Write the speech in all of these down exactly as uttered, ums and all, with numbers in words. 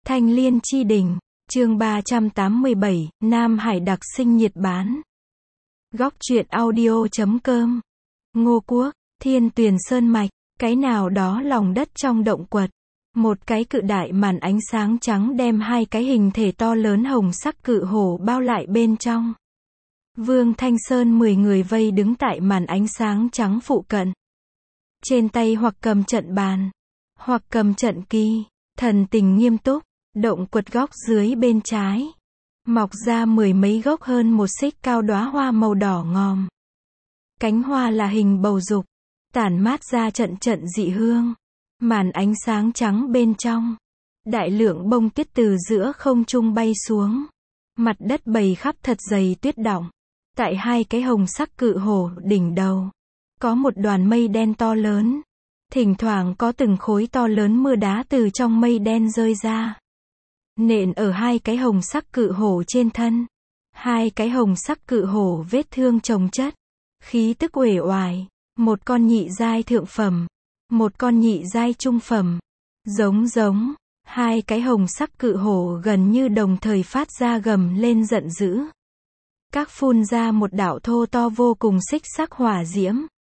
Thanh Liên Chi Đỉnh, chương ba trăm tám mươi bảy, Nam Hải đặc sinh nhiệt bán. Góc truyện audio chấm com. Ngô Quốc, Thiên Tuyền Sơn Mạch, cái nào đó lòng đất trong động quật. Một cái cự đại màn ánh sáng trắng đem hai cái hình thể to lớn hồng sắc cự hổ bao lại bên trong. Vương Thanh Sơn mười người vây đứng tại màn ánh sáng trắng phụ cận. Trên tay hoặc cầm trận bàn, hoặc cầm trận kỳ, thần tình nghiêm túc. Động quật góc dưới bên trái, mọc ra mười mấy gốc hơn một xích cao đóa hoa màu đỏ ngòm. Cánh hoa là hình bầu dục, tản mát ra trận trận dị hương. Màn ánh sáng trắng bên trong, đại lượng bông tuyết từ giữa không trung bay xuống. Mặt đất bầy khắp thật dày tuyết đọng. Tại hai cái hồng sắc cự hổ đỉnh đầu, có một đoàn mây đen to lớn. Thỉnh thoảng có từng khối to lớn mưa đá từ trong mây đen rơi ra, nện ở hai cái hồng sắc cự hổ trên thân. Hai cái hồng sắc cự hổ vết thương chồng chất, khí tức uể oải. Một con nhị giai thượng phẩm, một con nhị giai trung phẩm. Giống giống, hai cái hồng sắc cự hổ gần như đồng thời phát ra gầm lên giận dữ. Các phun ra một đạo thô to vô cùng xích sắc hỏa diễm,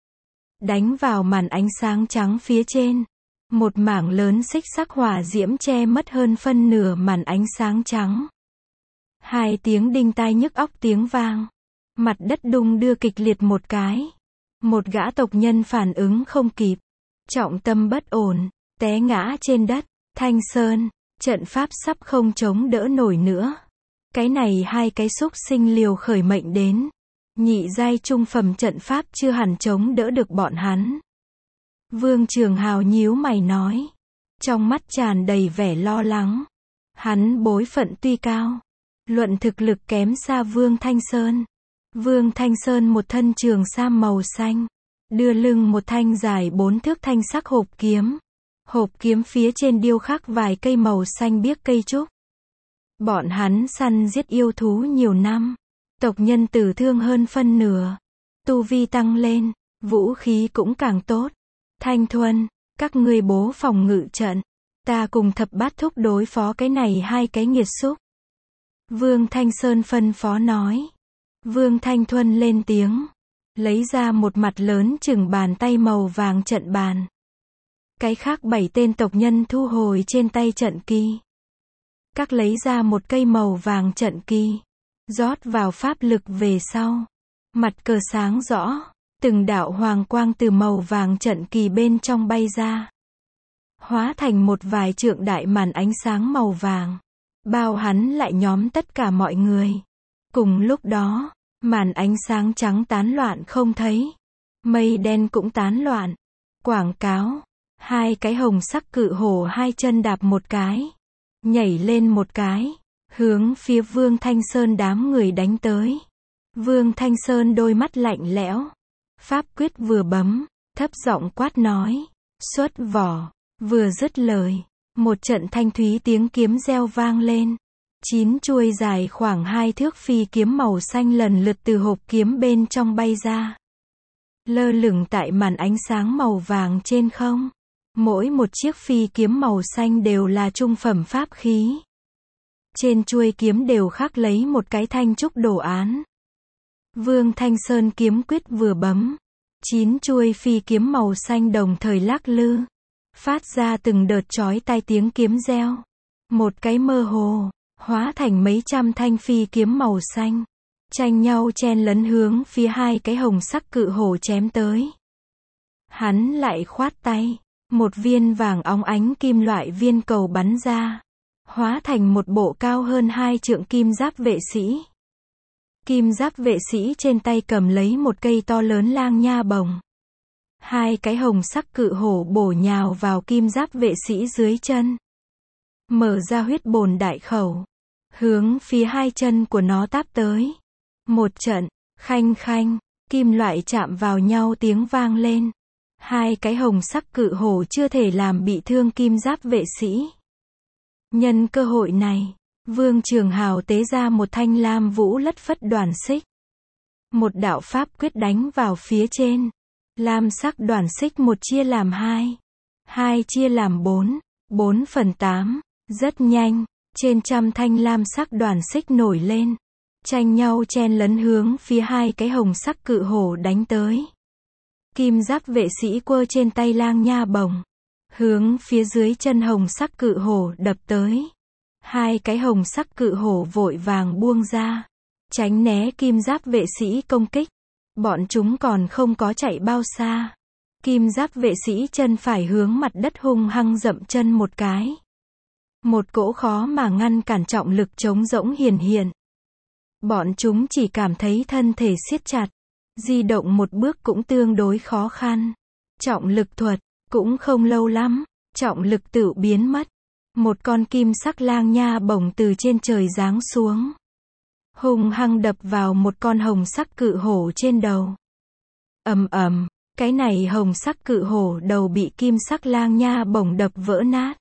đánh vào màn ánh sáng trắng phía trên. Một mảng lớn xích sắc hỏa diễm che mất hơn phân nửa màn ánh sáng trắng. Hai tiếng đinh tai nhức óc tiếng vang. Mặt đất đung đưa kịch liệt một cái. Một gã tộc nhân phản ứng không kịp, trọng tâm bất ổn, té ngã trên đất. Thanh Sơn, trận pháp sắp không chống đỡ nổi nữa. Cái này hai cái xúc sinh liều khởi mệnh đến. Nhị giai trung phẩm trận pháp chưa hẳn chống đỡ được bọn hắn. Vương Trường Hào nhíu mày nói, trong mắt tràn đầy vẻ lo lắng. Hắn bối phận tuy cao, luận thực lực kém xa Vương Thanh Sơn. Vương Thanh Sơn một thân trường sam màu xanh, đưa lưng một thanh dài bốn thước thanh sắc hộp kiếm. Hộp kiếm phía trên điêu khắc vài cây màu xanh biếc cây trúc. Bọn hắn săn giết yêu thú nhiều năm, tộc nhân tử thương hơn phân nửa, tu vi tăng lên, vũ khí cũng càng tốt. Thanh Thuần, các ngươi bố phòng ngự trận, ta cùng thập bát thúc đối phó cái này hai cái nghiệt xúc. Vương Thanh Sơn phân phó nói. Vương Thanh Thuần lên tiếng, lấy ra một mặt lớn chừng bàn tay màu vàng trận bàn. Cái khác bảy tên tộc nhân thu hồi trên tay trận kỳ. Các lấy ra một cây màu vàng trận kỳ, rót vào pháp lực về sau. Mặt cờ sáng rõ. Từng đạo hoàng quang từ màu vàng trận kỳ bên trong bay ra, hóa thành một vài trượng đại màn ánh sáng màu vàng, bao hắn lại nhóm tất cả mọi người. Cùng lúc đó, màn ánh sáng trắng tán loạn không thấy, mây đen cũng tán loạn. Quảng cáo, hai cái hồng sắc cự hổ hai chân đạp một cái, nhảy lên một cái, hướng phía Vương Thanh Sơn đám người đánh tới. Vương Thanh Sơn đôi mắt lạnh lẽo, pháp quyết vừa bấm, thấp giọng quát nói, xuất vỏ. Vừa dứt lời, một trận thanh thúy tiếng kiếm reo vang lên. Chín chuôi dài khoảng hai thước phi kiếm màu xanh lần lượt từ hộp kiếm bên trong bay ra, lơ lửng tại màn ánh sáng màu vàng trên không. Mỗi một chiếc phi kiếm màu xanh đều là trung phẩm pháp khí. Trên chuôi kiếm đều khắc lấy một cái thanh trúc đồ án. Vương Thanh Sơn kiếm quyết vừa bấm, chín chuôi phi kiếm màu xanh đồng thời lắc lư, phát ra từng đợt chói tai tiếng kiếm reo. Một cái mơ hồ, hóa thành mấy trăm thanh phi kiếm màu xanh, tranh nhau chen lấn hướng phía hai cái hồng sắc cự hổ chém tới. Hắn lại khoát tay, một viên vàng óng ánh kim loại viên cầu bắn ra, hóa thành một bộ cao hơn hai trượng kim giáp vệ sĩ. Kim giáp vệ sĩ trên tay cầm lấy một cây to lớn lang nha bồng. Hai cái hồng sắc cự hổ bổ nhào vào kim giáp vệ sĩ dưới chân, mở ra huyết bồn đại khẩu, hướng phía hai chân của nó táp tới. Một trận, khanh khanh, kim loại chạm vào nhau tiếng vang lên. Hai cái hồng sắc cự hổ chưa thể làm bị thương kim giáp vệ sĩ. Nhân cơ hội này, Vương Trường Hào tế ra một thanh lam vũ lất phất đoàn xích. Một đạo pháp quyết đánh vào phía trên. Lam sắc đoàn xích một chia làm hai, hai chia làm bốn, bốn phần tám, Rất nhanh, trên trăm thanh lam sắc đoàn xích nổi lên, tranh nhau chen lấn hướng phía hai cái hồng sắc cự hổ đánh tới. Kim giáp vệ sĩ quơ trên tay lang nha bổng, hướng phía dưới chân hồng sắc cự hổ đập tới. Hai cái hồng sắc cự hổ vội vàng buông ra, tránh né kim giáp vệ sĩ công kích. Bọn chúng còn không có chạy bao xa, kim giáp vệ sĩ chân phải hướng mặt đất hung hăng dậm chân một cái. Một cỗ khó mà ngăn cản trọng lực trống rỗng hiển hiện. Bọn chúng chỉ cảm thấy thân thể siết chặt, di động một bước cũng tương đối khó khăn. Trọng lực thuật, cũng không lâu lắm, trọng lực tự biến mất. Một con kim sắc lang nha bổng từ trên trời giáng xuống, hung hăng đập vào một con hồng sắc cự hổ trên đầu. Ầm ầm, cái này hồng sắc cự hổ đầu bị kim sắc lang nha bổng đập vỡ nát.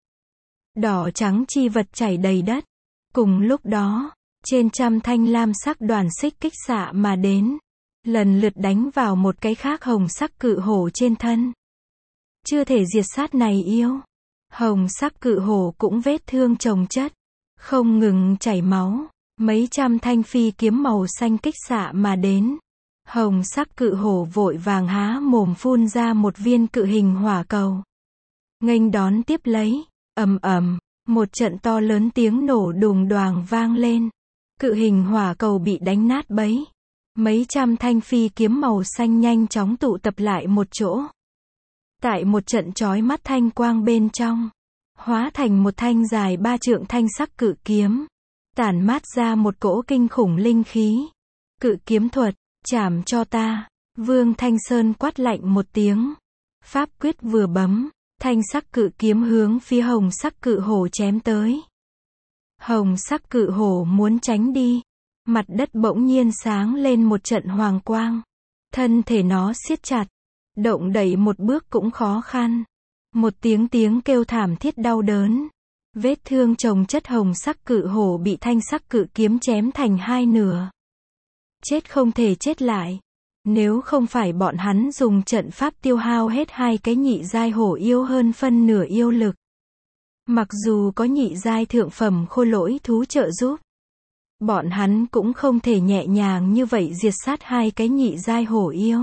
Đỏ trắng chi vật chảy đầy đất. Cùng lúc đó, trên trăm thanh lam sắc đoàn xích kích xạ mà đến, lần lượt đánh vào một cái khác hồng sắc cự hổ trên thân. Chưa thể diệt sát này yêu. Hồng sắc cự hổ cũng vết thương chồng chất, không ngừng chảy máu. Mấy trăm thanh phi kiếm màu xanh kích xạ mà đến. Hồng sắc cự hổ vội vàng há mồm phun ra một viên cự hình hỏa cầu, nghênh đón tiếp lấy. Ầm ầm, một trận to lớn tiếng nổ đùng đoàng vang lên. Cự hình hỏa cầu bị đánh nát bấy. Mấy trăm thanh phi kiếm màu xanh nhanh chóng tụ tập lại một chỗ. Tại một trận chói mắt thanh quang bên trong, hóa thành một thanh dài ba trượng thanh sắc cự kiếm, tản mát ra một cỗ kinh khủng linh khí. Cự kiếm thuật, chảm cho ta. Vương Thanh Sơn quát lạnh một tiếng. Pháp quyết vừa bấm, thanh sắc cự kiếm hướng phía hồng sắc cự hổ chém tới. Hồng sắc cự hổ muốn tránh đi, mặt đất bỗng nhiên sáng lên một trận hoàng quang. Thân thể nó siết chặt, động đậy một bước cũng khó khăn. Một tiếng tiếng kêu thảm thiết đau đớn. Vết thương chồng chất hồng sắc cự hổ bị thanh sắc cự kiếm chém thành hai nửa. Chết không thể chết lại. Nếu không phải bọn hắn dùng trận pháp tiêu hao hết hai cái nhị giai hổ yêu hơn phân nửa yêu lực. Mặc dù có nhị giai thượng phẩm khôi lỗi thú trợ giúp, bọn hắn cũng không thể nhẹ nhàng như vậy diệt sát hai cái nhị giai hổ yêu.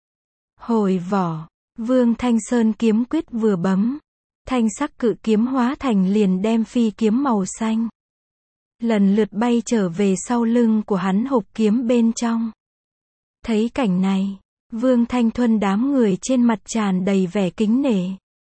Hồi vỏ, Vương Thanh Sơn kiếm quyết vừa bấm, thanh sắc cự kiếm hóa thành liền đem phi kiếm màu xanh, lần lượt bay trở về sau lưng của hắn hộp kiếm bên trong. Thấy cảnh này, Vương Thanh Thuần đám người trên mặt tràn đầy vẻ kính nể.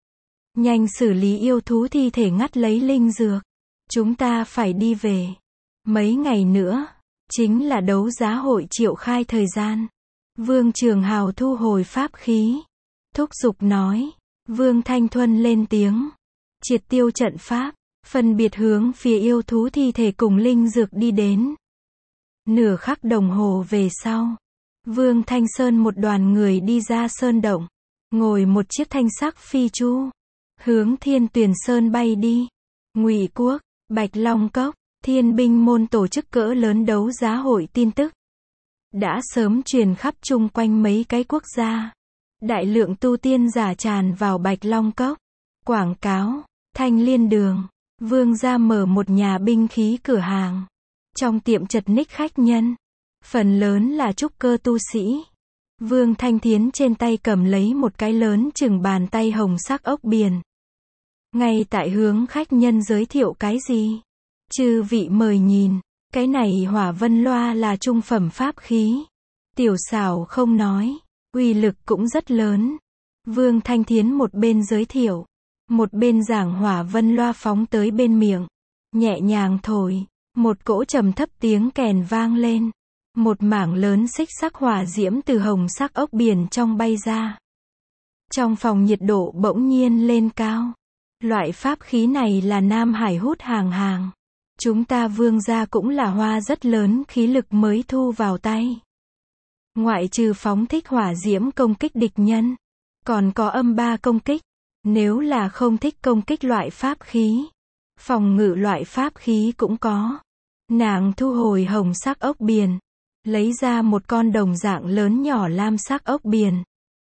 Nhanh xử lý yêu thú thi thể, ngắt lấy linh dược. Chúng ta phải đi về. Mấy ngày nữa, chính là đấu giá hội triệu khai thời gian. Vương Trường Hào thu hồi pháp khí, thúc giục nói. Vương Thanh Thuần lên tiếng. Triệt tiêu trận pháp, phân biệt hướng phía yêu thú thi thể cùng linh dược đi đến. Nửa khắc đồng hồ về sau, Vương Thanh Sơn một đoàn người đi ra sơn động, ngồi một chiếc thanh sắc phi chu, hướng Thiên Tuyền Sơn bay đi. Ngụy Quốc, Bạch Long Cốc, Thiên Binh môn tổ chức cỡ lớn đấu giá hội tin tức đã sớm truyền khắp chung quanh mấy cái quốc gia. Đại lượng tu tiên giả tràn vào Bạch Long Cốc. Quảng cáo, Thanh Liên Đường, Vương gia mở một nhà binh khí cửa hàng. Trong tiệm chật ních khách nhân, phần lớn là trúc cơ tu sĩ. Vương Thanh Thiến trên tay cầm lấy một cái lớn chừng bàn tay hồng sắc ốc biển. Ngay tại hướng khách nhân giới thiệu cái gì? Chư vị mời nhìn, cái này hỏa vân loa là trung phẩm pháp khí. Tiểu xảo không nói, uy lực cũng rất lớn. Vương Thanh Thiến một bên giới thiệu, một bên giảng hỏa vân loa phóng tới bên miệng. Nhẹ nhàng thổi, một cỗ trầm thấp tiếng kèn vang lên. Một mảng lớn xích sắc hỏa diễm từ hồng sắc ốc biển trong bay ra. Trong phòng nhiệt độ bỗng nhiên lên cao. Loại pháp khí này là Nam Hải hút hàng hàng. Chúng ta Vương gia cũng là hoa rất lớn khí lực mới thu vào tay. Ngoại trừ phóng thích hỏa diễm công kích địch nhân, còn có âm ba công kích. Nếu là không thích công kích loại pháp khí, phòng ngự loại pháp khí cũng có. Nàng thu hồi hồng sắc ốc biển, lấy ra một con đồng dạng lớn nhỏ lam sắc ốc biển.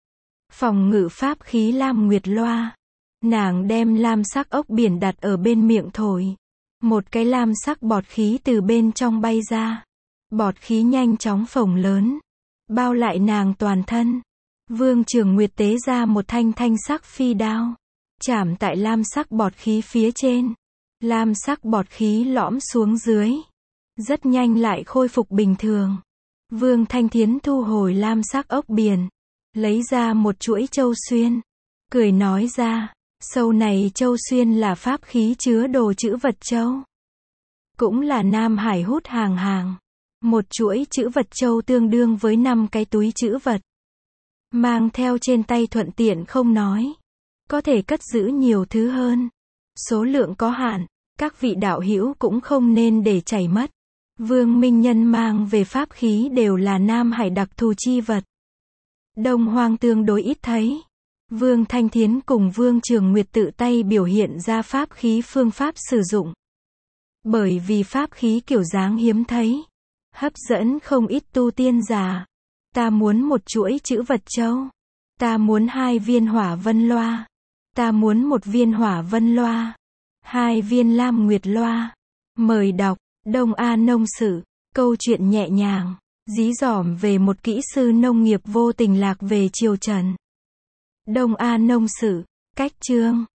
Phòng ngự pháp khí Lam Nguyệt Loa. Nàng đem lam sắc ốc biển đặt ở bên miệng thổi. Một cái lam sắc bọt khí từ bên trong bay ra. Bọt khí nhanh chóng phồng lớn, bao lại nàng toàn thân. Vương Trường Nguyệt tế ra một thanh thanh sắc phi đao, chảm tại lam sắc bọt khí phía trên. Lam sắc bọt khí lõm xuống dưới, rất nhanh lại khôi phục bình thường. Vương Thanh Thiến thu hồi lam sắc ốc biển, lấy ra một chuỗi châu xuyên, cười nói ra, sâu này châu xuyên là pháp khí chứa đồ trữ vật châu. Cũng là Nam Hải hút hàng hàng. Một chuỗi trữ vật châu tương đương với năm cái túi trữ vật. Mang theo trên tay thuận tiện không nói. Có thể cất giữ nhiều thứ hơn. Số lượng có hạn, các vị đạo hữu cũng không nên để chảy mất. Vương Minh Nhân mang về pháp khí đều là Nam Hải đặc thù chi vật. Đông Hoang tương đối ít thấy. Vương Thanh Thiến cùng Vương Trường Nguyệt tự tay biểu hiện ra pháp khí phương pháp sử dụng. Bởi vì pháp khí kiểu dáng hiếm thấy, hấp dẫn không ít tu tiên giả. Ta muốn một chuỗi trữ vật châu. Ta muốn hai viên hỏa vân loa. Ta muốn một viên hỏa vân loa. Hai viên lam nguyệt loa. Mời đọc, Đông A Nông Sử, câu chuyện nhẹ nhàng, dí dỏm về một kỹ sư nông nghiệp vô tình lạc về triều Trần. Đông A Nông Sử, cách chương.